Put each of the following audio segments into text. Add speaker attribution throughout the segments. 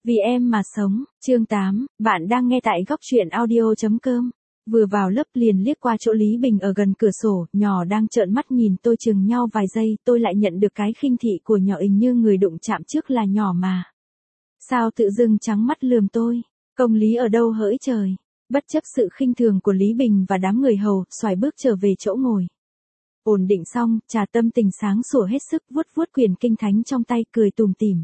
Speaker 1: Vì em mà sống, chương 8, bạn đang nghe tại góc truyện audio.com. Vừa vào lớp liền liếc qua chỗ Lý Bình ở gần cửa sổ, nhỏ đang trợn mắt nhìn tôi chừng nhau vài giây, tôi lại nhận được cái khinh thị của nhỏ, hình như người đụng chạm trước là nhỏ mà. Sao tự dưng trắng mắt lườm tôi, công lý ở đâu hỡi trời. Bất chấp sự khinh thường của Lý Bình và đám người hầu, xoài bước trở về chỗ ngồi. Ổn định xong, trà tâm tình sáng sủa hết sức, vuốt vuốt quyển kinh thánh trong tay, cười tủm tỉm.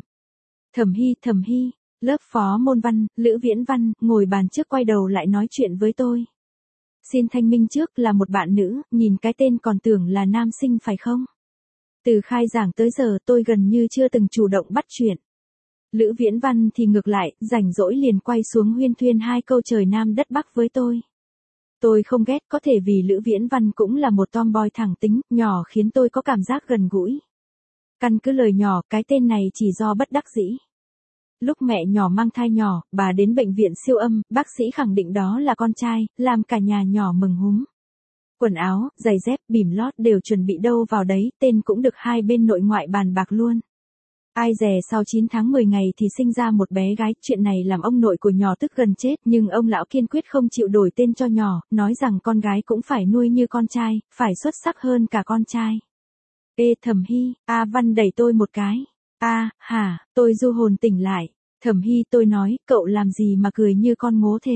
Speaker 1: Thẩm Hy, lớp phó môn văn, Lữ Viễn Văn, ngồi bàn trước quay đầu lại nói chuyện với tôi. Xin thanh minh trước, là một bạn nữ, nhìn cái tên còn tưởng là nam sinh phải không? Từ khai giảng tới giờ tôi gần như chưa từng chủ động bắt chuyện. Lữ Viễn Văn thì ngược lại, rảnh rỗi liền quay xuống huyên thuyên hai câu trời Nam đất Bắc với tôi. Tôi không ghét, có thể vì Lữ Viễn Văn cũng là một tomboy thẳng tính, nhỏ khiến tôi có cảm giác gần gũi. Căn cứ lời nhỏ, cái tên này chỉ do bất đắc dĩ. Lúc mẹ nhỏ mang thai nhỏ, bà đến bệnh viện siêu âm, bác sĩ khẳng định đó là con trai, làm cả nhà nhỏ mừng húm. Quần áo, giày dép, bỉm lót đều chuẩn bị đâu vào đấy, tên cũng được hai bên nội ngoại bàn bạc luôn. Ai dè sau 9 tháng 10 ngày thì sinh ra một bé gái, chuyện này làm ông nội của nhỏ tức gần chết, nhưng ông lão kiên quyết không chịu đổi tên cho nhỏ, nói rằng con gái cũng phải nuôi như con trai, phải xuất sắc hơn cả con trai. Ê Thẩm Hy, A Văn đẩy tôi một cái. Hả, tôi du hồn tỉnh lại. Thẩm Hy, tôi nói, cậu làm gì mà cười như con ngố thế?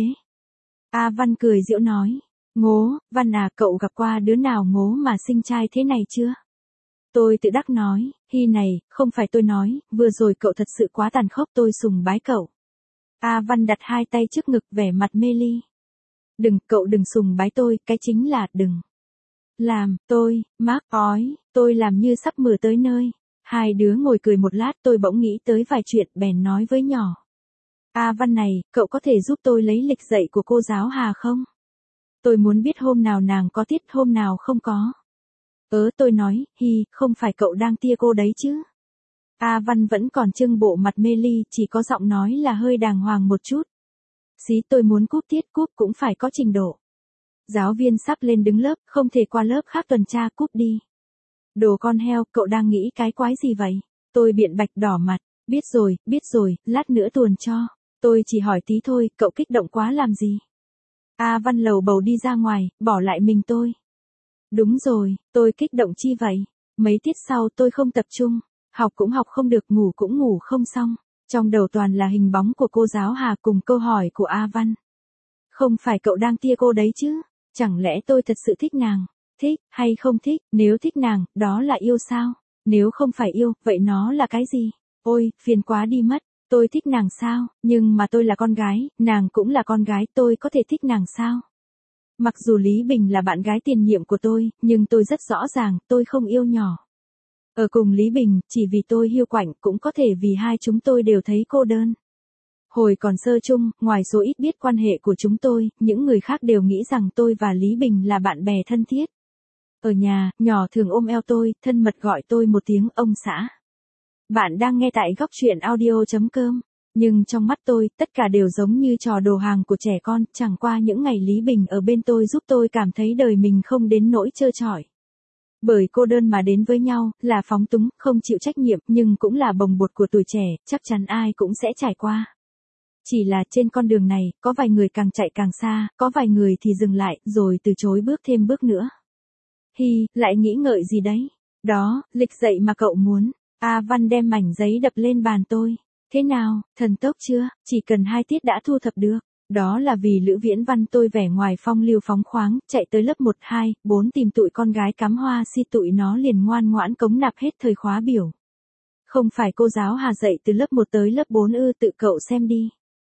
Speaker 1: A Văn cười giễu nói, ngố, Văn à, cậu gặp qua đứa nào ngố mà sinh trai thế này chưa? Tôi tự đắc nói, Hy này, không phải tôi nói, vừa rồi cậu thật sự quá tàn khốc, tôi sùng bái cậu. A Văn đặt hai tay trước ngực, vẻ mặt mê ly. Cậu đừng sùng bái tôi, cái chính là đừng làm tôi mắc ói, tôi làm như sắp mửa tới nơi. Hai đứa ngồi cười một lát, tôi bỗng nghĩ tới vài chuyện, bèn nói với nhỏ. A Văn này, cậu có thể giúp tôi lấy lịch dạy của cô giáo Hà không? Tôi muốn biết hôm nào nàng có tiết, hôm nào không có. Tôi nói, Hi, không phải cậu đang tia cô đấy chứ? A Văn vẫn còn trưng bộ mặt mê ly, chỉ có giọng nói là hơi đàng hoàng một chút. Xí, tôi muốn cúp tiết, cúp cũng phải có trình độ. Giáo viên sắp lên đứng lớp, không thể qua lớp khác tuần tra, cúp đi. Đồ con heo, cậu đang nghĩ cái quái gì vậy? Tôi biện bạch đỏ mặt, biết rồi, lát nữa tuồn cho. Tôi chỉ hỏi tí thôi, cậu kích động quá làm gì? A Văn lầu bầu đi ra ngoài, bỏ lại mình tôi. Đúng rồi, tôi kích động chi vậy? Mấy tiết sau tôi không tập trung, học cũng học không được, ngủ cũng ngủ không xong. Trong đầu toàn là hình bóng của cô giáo Hà cùng câu hỏi của A Văn. Không phải cậu đang tia cô đấy chứ? Chẳng lẽ tôi thật sự thích nàng? Thích, hay không thích, nếu thích nàng, đó là yêu sao? Nếu không phải yêu, vậy nó là cái gì? Ôi, phiền quá đi mất, tôi thích nàng sao? Nhưng mà tôi là con gái, nàng cũng là con gái, tôi có thể thích nàng sao? Mặc dù Lý Bình là bạn gái tiền nhiệm của tôi, nhưng tôi rất rõ ràng, tôi không yêu nhỏ. Ở cùng Lý Bình, chỉ vì tôi hiu quạnh, cũng có thể vì hai chúng tôi đều thấy cô đơn. Hồi còn sơ chung, ngoài số ít biết quan hệ của chúng tôi, những người khác đều nghĩ rằng tôi và Lý Bình là bạn bè thân thiết. Ở nhà, nhỏ thường ôm eo tôi, thân mật gọi tôi một tiếng ông xã. Bạn đang nghe tại góc truyện audio.com. Nhưng trong mắt tôi, tất cả đều giống như trò đồ hàng của trẻ con, chẳng qua những ngày Lý Bình ở bên tôi giúp tôi cảm thấy đời mình không đến nỗi trơ trọi. Bởi cô đơn mà đến với nhau, là phóng túng, không chịu trách nhiệm, nhưng cũng là bồng bột của tuổi trẻ, chắc chắn ai cũng sẽ trải qua. Chỉ là trên con đường này, có vài người càng chạy càng xa, có vài người thì dừng lại, rồi từ chối bước thêm bước nữa. Hi, lại nghĩ ngợi gì đấy? Đó, lịch dạy mà cậu muốn. A Văn đem mảnh giấy đập lên bàn tôi. Thế nào, thần tốc chưa? Chỉ cần 2 tiết đã thu thập được. Đó là vì Lữ Viễn Văn tôi vẻ ngoài phong lưu phóng khoáng, chạy tới lớp 1, 2, 4 tìm tụi con gái cắm hoa si, tụi nó liền ngoan ngoãn cống nạp hết thời khóa biểu. Không phải cô giáo Hà dạy từ lớp 1 tới lớp 4 ư, tự cậu xem đi.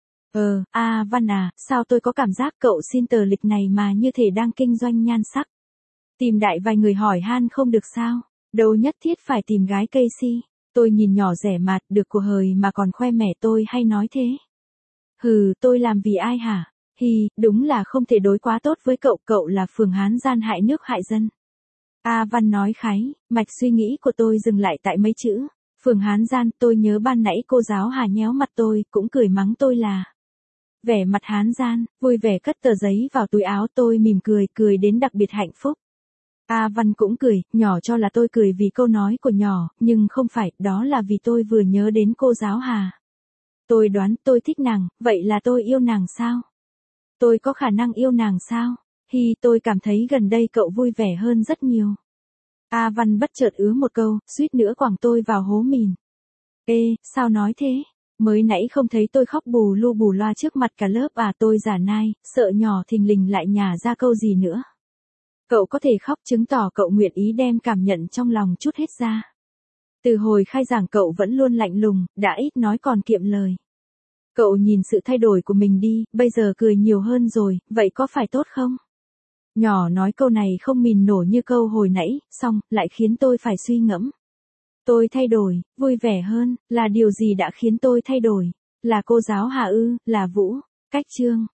Speaker 1: A Văn à, sao tôi có cảm giác cậu xin tờ lịch này mà như thể đang kinh doanh nhan sắc. Tìm đại vài người hỏi han không được sao? Đâu nhất thiết phải tìm gái cây si. Tôi nhìn nhỏ rẻ mạt, được của hời mà còn khoe mẽ, tôi hay nói thế. Hừ, tôi làm vì ai hả? Hi, đúng là không thể đối quá tốt với cậu, cậu là phường Hán gian hại nước hại dân. A Văn nói khái, mạch suy nghĩ của tôi dừng lại tại mấy chữ. Phường Hán gian, tôi nhớ ban nãy cô giáo Hà nhéo mặt tôi, cũng cười mắng tôi là vẻ mặt hán gian, vui vẻ cất tờ giấy vào túi áo, tôi mỉm cười đến đặc biệt hạnh phúc. A Văn cũng cười, nhỏ cho là tôi cười vì câu nói của nhỏ, nhưng không phải, đó là vì tôi vừa nhớ đến cô giáo Hà. Tôi đoán tôi thích nàng, vậy là tôi yêu nàng sao? Tôi có khả năng yêu nàng sao? Tôi cảm thấy gần đây cậu vui vẻ hơn rất nhiều. A Văn bất chợt ứa một câu, suýt nữa quẳng tôi vào hố mìn. Ê, sao nói thế? Mới nãy không thấy tôi khóc bù lu bù loa trước mặt cả lớp à? Tôi giả nai, sợ nhỏ thình lình lại nhả ra câu gì nữa. Cậu có thể khóc chứng tỏ cậu nguyện ý đem cảm nhận trong lòng trút hết ra. Từ hồi khai giảng cậu vẫn luôn lạnh lùng, đã ít nói còn kiệm lời. Cậu nhìn sự thay đổi của mình đi, bây giờ cười nhiều hơn rồi, vậy có phải tốt không? Nhỏ nói câu này không mìn nổi như câu hồi nãy, xong, lại khiến tôi phải suy ngẫm. Tôi thay đổi, vui vẻ hơn, là điều gì đã khiến tôi thay đổi? Là cô giáo Hà ư, là Vũ, cách Trương.